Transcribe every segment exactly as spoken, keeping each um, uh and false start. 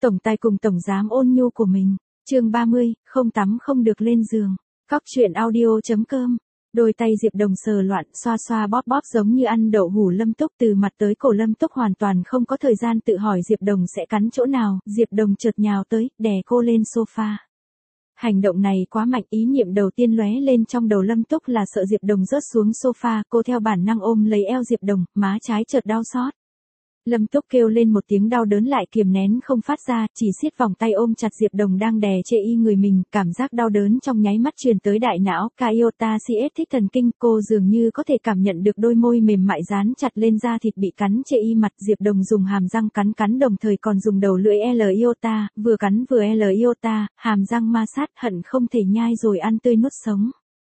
Tổng tài cùng tổng giám ôn nhu của mình. Chương ba mươi, không tắm không được lên giường. Cóc truyện audio.com. Đôi tay Diệp Đồng sờ loạn, xoa xoa bóp bóp giống như ăn đậu hũ Lâm Túc, từ mặt tới cổ Lâm Túc hoàn toàn không có thời gian tự hỏi Diệp Đồng sẽ cắn chỗ nào, Diệp Đồng chợt nhào tới, đè cô lên sofa. Hành động này quá mạnh, ý niệm đầu tiên lóe lên trong đầu Lâm Túc là sợ Diệp Đồng rớt xuống sofa, cô theo bản năng ôm lấy eo Diệp Đồng, má trái chợt đau xót. Lâm Túc kêu lên một tiếng đau đớn lại kiềm nén không phát ra, chỉ siết vòng tay ôm chặt Diệp Đồng đang đè chê y người mình, cảm giác đau đớn trong nháy mắt truyền tới đại não, Iota cs thích thần kinh, cô dường như có thể cảm nhận được đôi môi mềm mại dán chặt lên da thịt bị cắn chê y mặt, Diệp Đồng dùng hàm răng cắn cắn đồng thời còn dùng đầu lưỡi L-Iota, vừa cắn vừa L-Iota, hàm răng ma sát, hận không thể nhai rồi ăn tươi nuốt sống.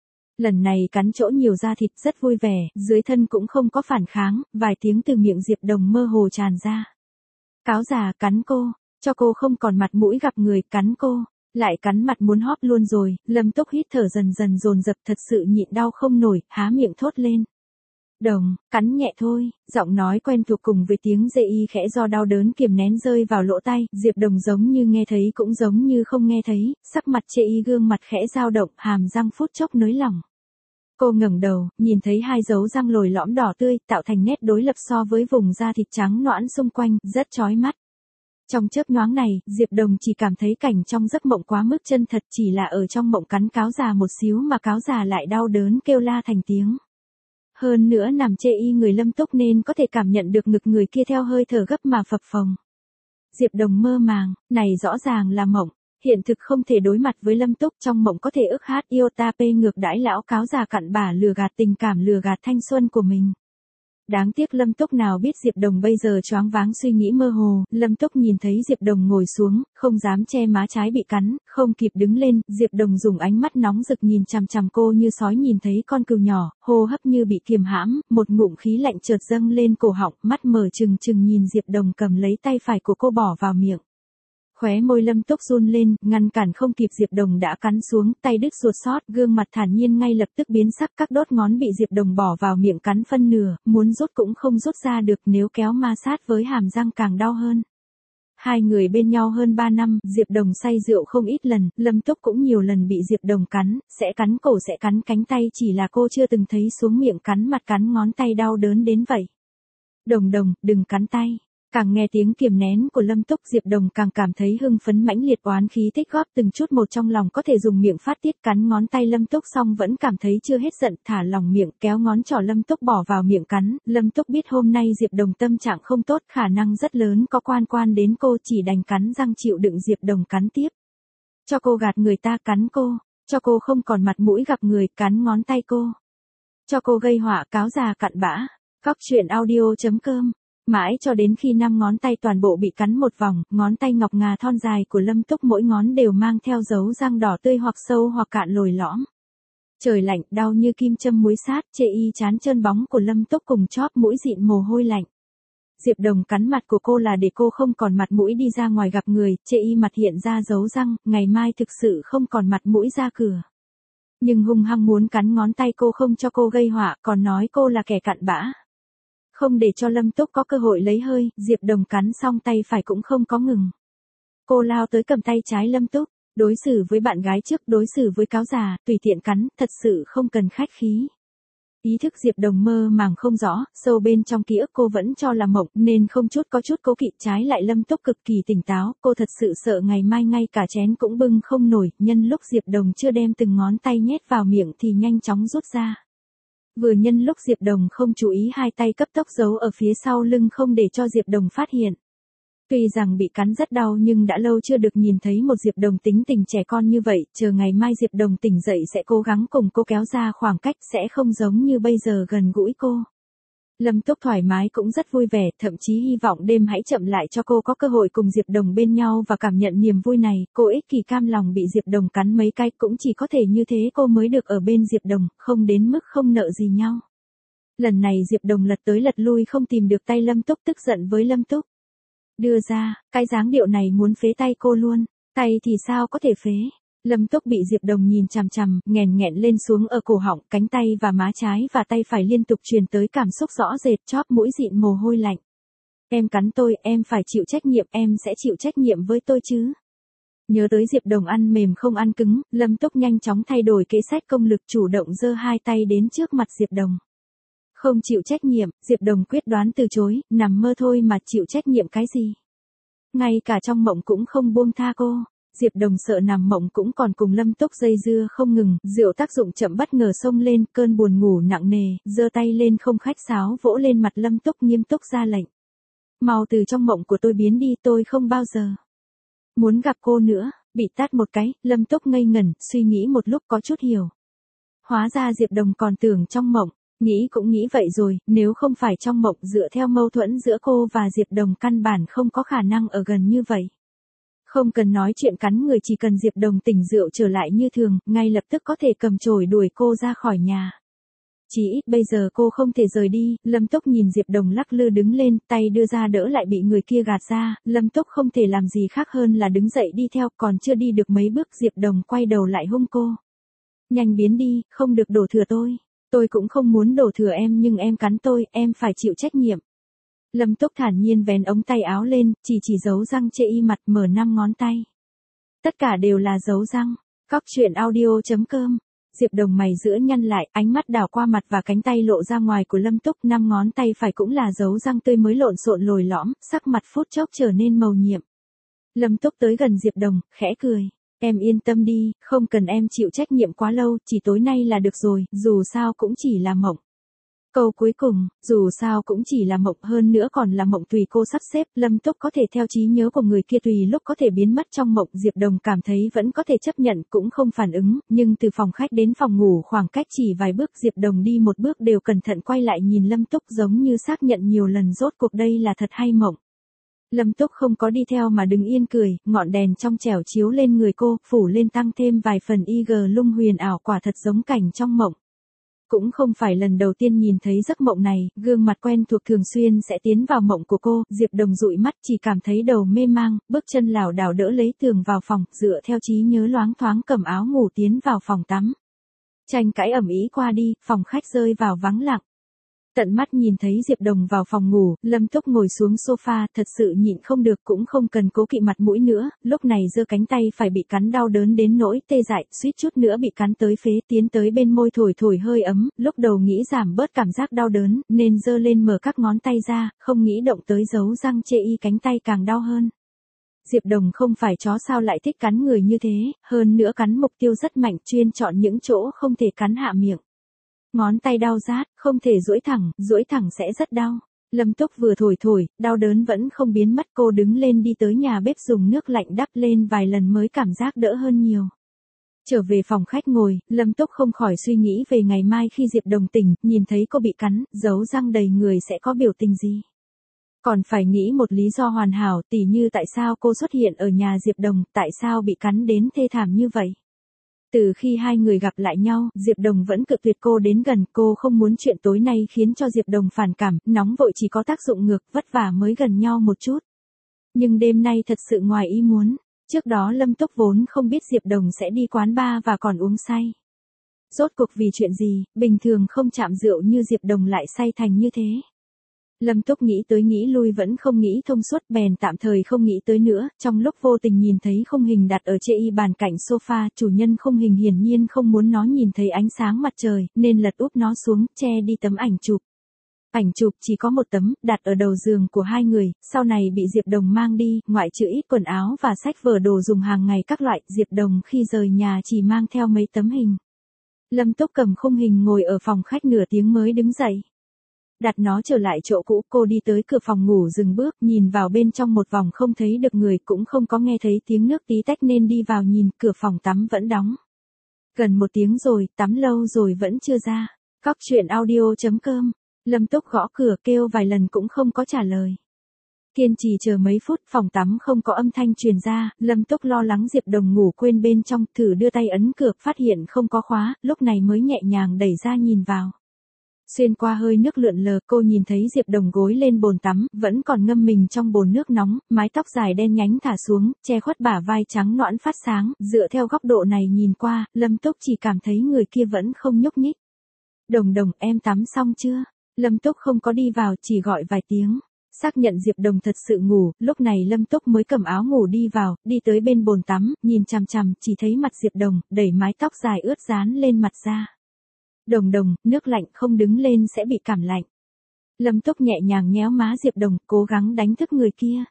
Lần này cắn chỗ nhiều da thịt rất vui vẻ, dưới thân cũng không có phản kháng, vài tiếng từ miệng Diệp Đồng mơ hồ tràn ra. Cáo già cắn cô, cho cô không còn mặt mũi gặp người, cắn cô, lại cắn mặt muốn hóp luôn rồi, Lâm Túc hít thở dần dần dồn dập thật sự nhịn đau không nổi, há miệng thốt lên. Đồng, cắn nhẹ thôi, giọng nói quen thuộc cùng với tiếng dê y khẽ do đau đớn kiềm nén rơi vào lỗ tai, Diệp Đồng giống như nghe thấy cũng giống như không nghe thấy, sắc mặt chê y gương mặt khẽ dao động, hàm răng phút chốc nới lỏng. Cô ngẩng đầu, nhìn thấy hai dấu răng lồi lõm đỏ tươi, tạo thành nét đối lập so với vùng da thịt trắng nõn xung quanh, rất chói mắt. Trong chớp nhoáng này, Diệp Đồng chỉ cảm thấy cảnh trong giấc mộng quá mức chân thật, chỉ là ở trong mộng cắn cáo già một xíu mà cáo già lại đau đớn kêu la thành tiếng. Hơn nữa nằm chê y người Lâm Túc nên có thể cảm nhận được ngực người kia theo hơi thở gấp mà phập phồng. Diệp Đồng mơ màng, này rõ ràng là mộng. Hiện thực không thể đối mặt với Lâm Túc, trong mộng có thể ức hát Iota P ngược đãi lão cáo già cặn bã lừa gạt tình cảm lừa gạt thanh xuân của mình. Đáng tiếc Lâm Túc nào biết Diệp Đồng bây giờ choáng váng suy nghĩ mơ hồ, Lâm Túc nhìn thấy Diệp Đồng ngồi xuống, không dám che má trái bị cắn, không kịp đứng lên, Diệp Đồng dùng ánh mắt nóng rực nhìn chằm chằm cô như sói nhìn thấy con cừu nhỏ, hô hấp như bị kiềm hãm, một ngụm khí lạnh chợt dâng lên cổ họng, mắt mở trừng trừng nhìn Diệp Đồng cầm lấy tay phải của cô bỏ vào miệng. Khóe môi Lâm Túc run lên, ngăn cản không kịp Diệp Đồng đã cắn xuống, tay đứt ruột sót, gương mặt thản nhiên ngay lập tức biến sắc, các đốt ngón bị Diệp Đồng bỏ vào miệng cắn phân nửa, muốn rút cũng không rút ra được, nếu kéo ma sát với hàm răng càng đau hơn. Hai người bên nhau hơn ba năm, Diệp Đồng say rượu không ít lần, Lâm Túc cũng nhiều lần bị Diệp Đồng cắn, sẽ cắn cổ sẽ cắn cánh tay, chỉ là cô chưa từng thấy xuống miệng cắn mặt cắn ngón tay đau đớn đến vậy. Đồng Đồng, đừng cắn tay. Càng nghe tiếng kiềm nén của Lâm Túc, Diệp Đồng càng cảm thấy hưng phấn mãnh liệt, oán khí tích góp từng chút một trong lòng có thể dùng miệng phát tiết, cắn ngón tay Lâm Túc xong vẫn cảm thấy chưa hết giận, thả lỏng miệng, kéo ngón trỏ Lâm Túc bỏ vào miệng cắn, Lâm Túc biết hôm nay Diệp Đồng tâm trạng không tốt, khả năng rất lớn có quan quan đến cô, chỉ đành cắn răng chịu đựng Diệp Đồng cắn tiếp. Cho cô gạt người ta cắn cô, cho cô không còn mặt mũi gặp người, cắn ngón tay cô. Cho cô gây họa, cáo già cặn bã. Cóc truyện audio.com. Mãi cho đến khi năm ngón tay toàn bộ bị cắn một vòng, ngón tay ngọc ngà thon dài của Lâm Túc mỗi ngón đều mang theo dấu răng đỏ tươi hoặc sâu hoặc cạn lồi lõm. Trời lạnh, đau như kim châm muối sát, chê y chán trơn bóng của Lâm Túc cùng chóp mũi dịn mồ hôi lạnh. Diệp Đồng cắn mặt của cô là để cô không còn mặt mũi đi ra ngoài gặp người, chê y mặt hiện ra dấu răng, ngày mai thực sự không còn mặt mũi ra cửa. Nhưng hung hăng muốn cắn ngón tay cô không cho cô gây họa, còn nói cô là kẻ cặn bã. Không để cho Lâm Túc có cơ hội lấy hơi, Diệp Đồng cắn xong tay phải cũng không có ngừng. Cô lao tới cầm tay trái Lâm Túc, đối xử với bạn gái trước, đối xử với cáo già, tùy tiện cắn, thật sự không cần khách khí. Ý thức Diệp Đồng mơ màng không rõ, sâu bên trong ký ức cô vẫn cho là mộng, nên không chút có chút cố kỵ, trái lại Lâm Túc cực kỳ tỉnh táo, cô thật sự sợ ngày mai ngay cả chén cũng bưng không nổi, nhân lúc Diệp Đồng chưa đem từng ngón tay nhét vào miệng thì nhanh chóng rút ra. Vừa nhân lúc Diệp Đồng không chú ý hai tay cấp tốc giấu ở phía sau lưng không để cho Diệp Đồng phát hiện. Tuy rằng bị cắn rất đau nhưng đã lâu chưa được nhìn thấy một Diệp Đồng tính tình trẻ con như vậy, chờ ngày mai Diệp Đồng tỉnh dậy sẽ cố gắng cùng cô kéo ra khoảng cách, sẽ không giống như bây giờ gần gũi cô. Lâm Túc thoải mái cũng rất vui vẻ, thậm chí hy vọng đêm hãy chậm lại cho cô có cơ hội cùng Diệp Đồng bên nhau và cảm nhận niềm vui này, cô ích kỷ cam lòng bị Diệp Đồng cắn mấy cái, cũng chỉ có thể như thế cô mới được ở bên Diệp Đồng, không đến mức không nợ gì nhau. Lần này Diệp Đồng lật tới lật lui không tìm được tay Lâm Túc, tức giận với Lâm Túc. Đưa ra, cái dáng điệu này muốn phế tay cô luôn, tay thì sao có thể phế. Lâm Túc bị Diệp Đồng nhìn chằm chằm, nghẹn nghẹn lên xuống ở cổ họng, cánh tay và má trái và tay phải liên tục truyền tới cảm xúc rõ rệt, chóp mũi dịn mồ hôi lạnh. Em cắn tôi, em phải chịu trách nhiệm, em sẽ chịu trách nhiệm với tôi chứ. Nhớ tới Diệp Đồng ăn mềm không ăn cứng, Lâm Túc nhanh chóng thay đổi kế sách công lực, chủ động giơ hai tay đến trước mặt Diệp Đồng. Không chịu trách nhiệm, Diệp Đồng quyết đoán từ chối, nằm mơ thôi mà chịu trách nhiệm cái gì. Ngay cả trong mộng cũng không buông tha cô. Diệp Đồng sợ nằm mộng cũng còn cùng Lâm Túc dây dưa không ngừng, rượu tác dụng chậm bất ngờ xông lên, cơn buồn ngủ nặng nề, giơ tay lên không khách sáo vỗ lên mặt Lâm Túc, nghiêm túc ra lệnh. Mau từ trong mộng của tôi biến đi, tôi không bao giờ muốn gặp cô nữa. Bị tát một cái, Lâm Túc ngây ngẩn, suy nghĩ một lúc có chút hiểu. Hóa ra Diệp Đồng còn tưởng trong mộng, nghĩ cũng nghĩ vậy rồi, nếu không phải trong mộng, dựa theo mâu thuẫn giữa cô và Diệp Đồng căn bản không có khả năng ở gần như vậy. Không cần nói chuyện cắn người, chỉ cần Diệp Đồng tỉnh rượu trở lại như thường, ngay lập tức có thể cầm chổi đuổi cô ra khỏi nhà. Chỉ ít bây giờ cô không thể rời đi. Lâm Túc nhìn Diệp Đồng lắc lư đứng lên, tay đưa ra đỡ lại bị người kia gạt ra, Lâm Túc không thể làm gì khác hơn là đứng dậy đi theo, còn chưa đi được mấy bước Diệp Đồng quay đầu lại hung cô. Nhanh biến đi, không được đổ thừa tôi. Tôi cũng không muốn đổ thừa em, nhưng em cắn tôi, em phải chịu trách nhiệm. Lâm Túc thản nhiên vén ống tay áo lên, chỉ chỉ dấu răng chê y mặt, mở năm ngón tay. Tất cả đều là dấu răng. Cóc truyện audio chấm com. Diệp Đồng mày giữa nhăn lại, ánh mắt đảo qua mặt và cánh tay lộ ra ngoài của Lâm Túc, năm ngón tay phải cũng là dấu răng tươi mới lộn xộn lồi lõm, sắc mặt phút chốc trở nên màu nhiệm. Lâm Túc tới gần Diệp Đồng, khẽ cười. Em yên tâm đi, không cần em chịu trách nhiệm quá lâu, chỉ tối nay là được rồi, dù sao cũng chỉ là mộng. Câu cuối cùng, dù sao cũng chỉ là mộng, hơn nữa còn là mộng tùy cô sắp xếp, Lâm Túc có thể theo trí nhớ của người kia tùy lúc có thể biến mất trong mộng, Diệp Đồng cảm thấy vẫn có thể chấp nhận, cũng không phản ứng, nhưng từ phòng khách đến phòng ngủ khoảng cách chỉ vài bước, Diệp Đồng đi một bước đều cẩn thận quay lại nhìn Lâm Túc, giống như xác nhận nhiều lần rốt cuộc đây là thật hay mộng. Lâm Túc không có đi theo mà đứng yên cười, ngọn đèn trong trẻo chiếu lên người cô, phủ lên tăng thêm vài phần y gờ lung huyền ảo, quả thật giống cảnh trong mộng. Cũng không phải lần đầu tiên nhìn thấy giấc mộng này, gương mặt quen thuộc thường xuyên sẽ tiến vào mộng của cô, Diệp Đồng dụi mắt chỉ cảm thấy đầu mê mang, bước chân lảo đảo đỡ lấy tường vào phòng, dựa theo trí nhớ loáng thoáng cầm áo ngủ tiến vào phòng tắm. Tranh cãi ầm ĩ qua đi, phòng khách rơi vào vắng lặng. Tận mắt nhìn thấy Diệp Đồng vào phòng ngủ, Lâm Túc ngồi xuống sofa, thật sự nhịn không được, cũng không cần cố kỵ mặt mũi nữa, lúc này giơ cánh tay phải bị cắn đau đớn đến nỗi tê dại, suýt chút nữa bị cắn tới phế, tiến tới bên môi thổi thổi hơi ấm, lúc đầu nghĩ giảm bớt cảm giác đau đớn, nên giơ lên mở các ngón tay ra, không nghĩ động tới dấu răng chê y, cánh tay càng đau hơn. Diệp Đồng không phải chó sao lại thích cắn người như thế, hơn nữa cắn mục tiêu rất mạnh, chuyên chọn những chỗ không thể cắn hạ miệng. Ngón tay đau rát, không thể duỗi thẳng, duỗi thẳng sẽ rất đau. Lâm Túc vừa thổi thổi, đau đớn vẫn không biến mất, cô đứng lên đi tới nhà bếp dùng nước lạnh đắp lên vài lần mới cảm giác đỡ hơn nhiều. Trở về phòng khách ngồi, Lâm Túc không khỏi suy nghĩ về ngày mai khi Diệp Đồng tỉnh, nhìn thấy cô bị cắn, dấu răng đầy người sẽ có biểu tình gì. Còn phải nghĩ một lý do hoàn hảo, tỉ như tại sao cô xuất hiện ở nhà Diệp Đồng, tại sao bị cắn đến thê thảm như vậy. Từ khi hai người gặp lại nhau, Diệp Đồng vẫn cự tuyệt cô đến gần, cô không muốn chuyện tối nay khiến cho Diệp Đồng phản cảm, nóng vội chỉ có tác dụng ngược, vất vả mới gần nhau một chút. Nhưng đêm nay thật sự ngoài ý muốn, trước đó Lâm Túc vốn không biết Diệp Đồng sẽ đi quán bar và còn uống say. Rốt cuộc vì chuyện gì, bình thường không chạm rượu như Diệp Đồng lại say thành như thế. Lâm Túc nghĩ tới nghĩ lui vẫn không nghĩ thông suốt, bèn tạm thời không nghĩ tới nữa, trong lúc vô tình nhìn thấy khung hình đặt ở chê y bàn cạnh sofa, chủ nhân khung hình hiển nhiên không muốn nó nhìn thấy ánh sáng mặt trời, nên lật úp nó xuống, che đi tấm ảnh chụp. Ảnh chụp chỉ có một tấm, đặt ở đầu giường của hai người, sau này bị Diệp Đồng mang đi, ngoại trừ ít quần áo và sách vở đồ dùng hàng ngày các loại, Diệp Đồng khi rời nhà chỉ mang theo mấy tấm hình. Lâm Túc cầm khung hình ngồi ở phòng khách nửa tiếng mới đứng dậy. Đặt nó trở lại chỗ cũ, cô đi tới cửa phòng ngủ dừng bước, nhìn vào bên trong một vòng không thấy được người, cũng không có nghe thấy tiếng nước tí tách nên đi vào nhìn, cửa phòng tắm vẫn đóng. Gần một tiếng rồi, tắm lâu rồi vẫn chưa ra. Cóc truyện audio chấm com. Lâm Túc gõ cửa kêu vài lần cũng không có trả lời. Kiên trì chờ mấy phút, phòng tắm không có âm thanh truyền ra, Lâm Túc lo lắng Diệp Đồng ngủ quên bên trong, thử đưa tay ấn cửa, phát hiện không có khóa, lúc này mới nhẹ nhàng đẩy ra nhìn vào. Xuyên qua hơi nước lượn lờ, cô nhìn thấy Diệp Đồng gối lên bồn tắm, vẫn còn ngâm mình trong bồn nước nóng, mái tóc dài đen nhánh thả xuống, che khuất bả vai trắng nõn phát sáng, dựa theo góc độ này nhìn qua, Lâm Túc chỉ cảm thấy người kia vẫn không nhúc nhích. Đồng Đồng, em tắm xong chưa? Lâm Túc không có đi vào, chỉ gọi vài tiếng. Xác nhận Diệp Đồng thật sự ngủ, lúc này Lâm Túc mới cầm áo ngủ đi vào, đi tới bên bồn tắm, nhìn chằm chằm, chỉ thấy mặt Diệp Đồng, đẩy mái tóc dài ướt dán lên mặt ra. Đồng Đồng, nước lạnh không đứng lên sẽ bị cảm lạnh. Lâm Túc nhẹ nhàng nhéo má Diệp Đồng, cố gắng đánh thức người kia.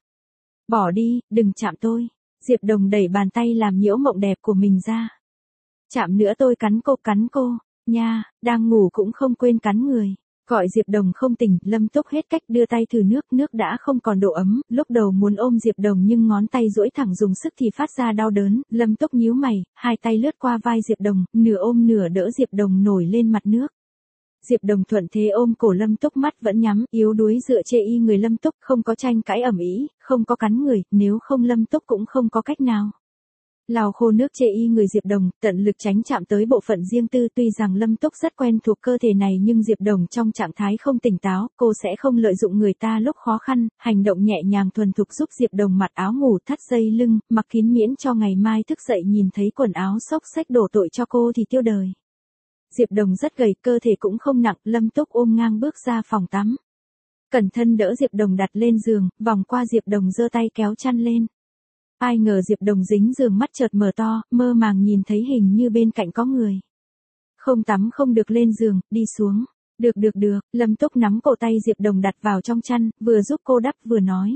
Bỏ đi, đừng chạm tôi. Diệp Đồng đẩy bàn tay làm nhiễu mộng đẹp của mình ra. Chạm nữa tôi cắn cô, cắn cô, nha, đang ngủ cũng không quên cắn người. Gọi Diệp Đồng không tỉnh, Lâm Túc hết cách đưa tay thử nước, nước đã không còn độ ấm, lúc đầu muốn ôm Diệp Đồng nhưng ngón tay duỗi thẳng dùng sức thì phát ra đau đớn, Lâm Túc nhíu mày, hai tay lướt qua vai Diệp Đồng, nửa ôm nửa đỡ Diệp Đồng nổi lên mặt nước. Diệp Đồng thuận thế ôm cổ Lâm Túc, mắt vẫn nhắm, yếu đuối dựa chê y người Lâm Túc, không có tranh cãi ầm ĩ, không có cắn người, nếu không Lâm Túc cũng không có cách nào. Lau khô nước chê y người Diệp Đồng, tận lực tránh chạm tới bộ phận riêng tư, tuy rằng Lâm Túc rất quen thuộc cơ thể này nhưng Diệp Đồng trong trạng thái không tỉnh táo, cô sẽ không lợi dụng người ta lúc khó khăn, hành động nhẹ nhàng thuần thục giúp Diệp Đồng mặc áo ngủ, thắt dây lưng, mặc kín miễn cho ngày mai thức dậy nhìn thấy quần áo xốc xách đổ tội cho cô thì tiêu đời. Diệp Đồng rất gầy, cơ thể cũng không nặng, Lâm Túc ôm ngang bước ra phòng tắm. Cẩn thân đỡ Diệp Đồng đặt lên giường, vòng qua Diệp Đồng giơ tay kéo chăn lên. Ai ngờ Diệp Đồng dính giường, mắt chợt mở to, mơ màng nhìn thấy hình như bên cạnh có người. Không tắm không được, lên giường, đi xuống. Được được được, Lâm Túc nắm cổ tay Diệp Đồng đặt vào trong chăn, vừa giúp cô đắp vừa nói.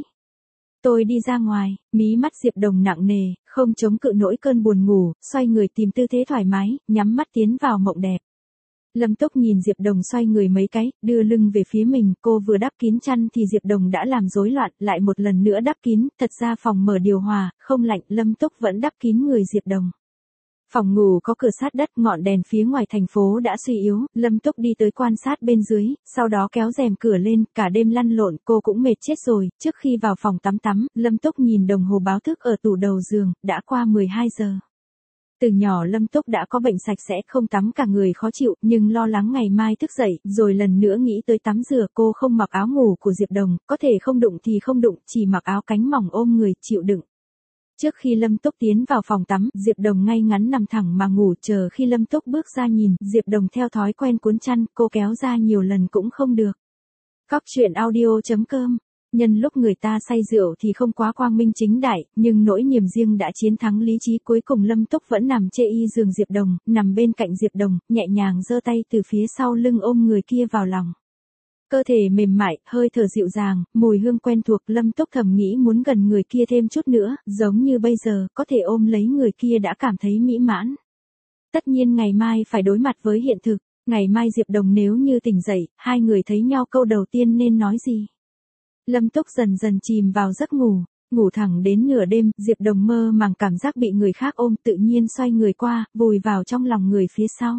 Tôi đi ra ngoài, mí mắt Diệp Đồng nặng nề, không chống cự nổi cơn buồn ngủ, xoay người tìm tư thế thoải mái, nhắm mắt tiến vào mộng đẹp. Lâm Túc nhìn Diệp Đồng xoay người mấy cái, đưa lưng về phía mình, cô vừa đắp kín chăn thì Diệp Đồng đã làm rối loạn, lại một lần nữa đắp kín, thật ra phòng mở điều hòa, không lạnh, Lâm Túc vẫn đắp kín người Diệp Đồng. Phòng ngủ có cửa sát đất, ngọn đèn phía ngoài thành phố đã suy yếu, Lâm Túc đi tới quan sát bên dưới, sau đó kéo rèm cửa lên, cả đêm lăn lộn, cô cũng mệt chết rồi, trước khi vào phòng tắm tắm, Lâm Túc nhìn đồng hồ báo thức ở tủ đầu giường, đã qua mười hai giờ. Từ nhỏ Lâm Túc đã có bệnh sạch sẽ, không tắm cả người khó chịu, nhưng lo lắng ngày mai thức dậy, rồi lần nữa nghĩ tới tắm rửa, cô không mặc áo ngủ của Diệp Đồng, có thể không đụng thì không đụng, chỉ mặc áo cánh mỏng ôm người, chịu đựng. Trước khi Lâm Túc tiến vào phòng tắm, Diệp Đồng ngay ngắn nằm thẳng mà ngủ, chờ khi Lâm Túc bước ra nhìn, Diệp Đồng theo thói quen cuốn chăn, cô kéo ra nhiều lần cũng không được. Cóc truyện audio chấm com. Nhân lúc người ta say rượu thì không quá quang minh chính đại, nhưng nỗi niềm riêng đã chiến thắng lý trí, cuối cùng Lâm Túc vẫn nằm chê y giường Diệp Đồng, nằm bên cạnh Diệp Đồng, nhẹ nhàng giơ tay từ phía sau lưng ôm người kia vào lòng. Cơ thể mềm mại, hơi thở dịu dàng, mùi hương quen thuộc, Lâm Túc thầm nghĩ muốn gần người kia thêm chút nữa, giống như bây giờ, có thể ôm lấy người kia đã cảm thấy mỹ mãn. Tất nhiên ngày mai phải đối mặt với hiện thực, ngày mai Diệp Đồng nếu như tỉnh dậy, hai người thấy nhau câu đầu tiên nên nói gì? Lâm Túc dần dần chìm vào giấc ngủ, ngủ thẳng đến nửa đêm, Diệp Đồng mơ màng cảm giác bị người khác ôm, tự nhiên xoay người qua, vùi vào trong lòng người phía sau.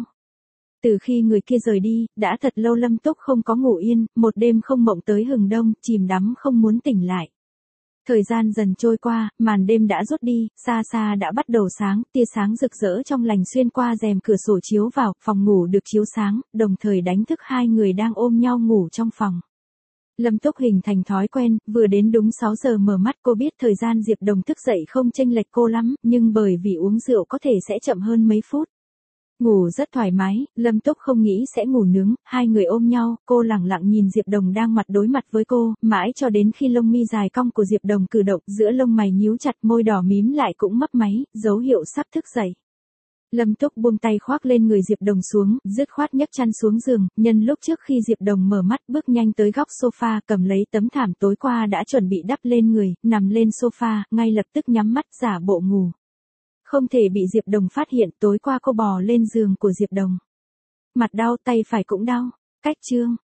Từ khi người kia rời đi, đã thật lâu Lâm Túc không có ngủ yên, một đêm không mộng tới hừng đông, chìm đắm không muốn tỉnh lại. Thời gian dần trôi qua, màn đêm đã rút đi, xa xa đã bắt đầu sáng, tia sáng rực rỡ trong lành xuyên qua rèm cửa sổ chiếu vào, phòng ngủ được chiếu sáng, đồng thời đánh thức hai người đang ôm nhau ngủ trong phòng. Lâm Túc hình thành thói quen, vừa đến đúng sáu giờ mở mắt, cô biết thời gian Diệp Đồng thức dậy không chênh lệch cô lắm, nhưng bởi vì uống rượu có thể sẽ chậm hơn mấy phút. Ngủ rất thoải mái, Lâm Túc không nghĩ sẽ ngủ nướng, hai người ôm nhau, cô lẳng lặng nhìn Diệp Đồng đang mặt đối mặt với cô, mãi cho đến khi lông mi dài cong của Diệp Đồng cử động, giữa lông mày nhíu chặt, môi đỏ mím lại cũng mấp máy, dấu hiệu sắp thức dậy. Lâm Túc buông tay khoác lên người Diệp Đồng xuống, dứt khoát nhấc chăn xuống giường, nhân lúc trước khi Diệp Đồng mở mắt, bước nhanh tới góc sofa, cầm lấy tấm thảm tối qua đã chuẩn bị đắp lên người, nằm lên sofa, ngay lập tức nhắm mắt giả bộ ngủ. Không thể bị Diệp Đồng phát hiện, tối qua cô bò lên giường của Diệp Đồng. Mặt đau, tay phải cũng đau. Cách chương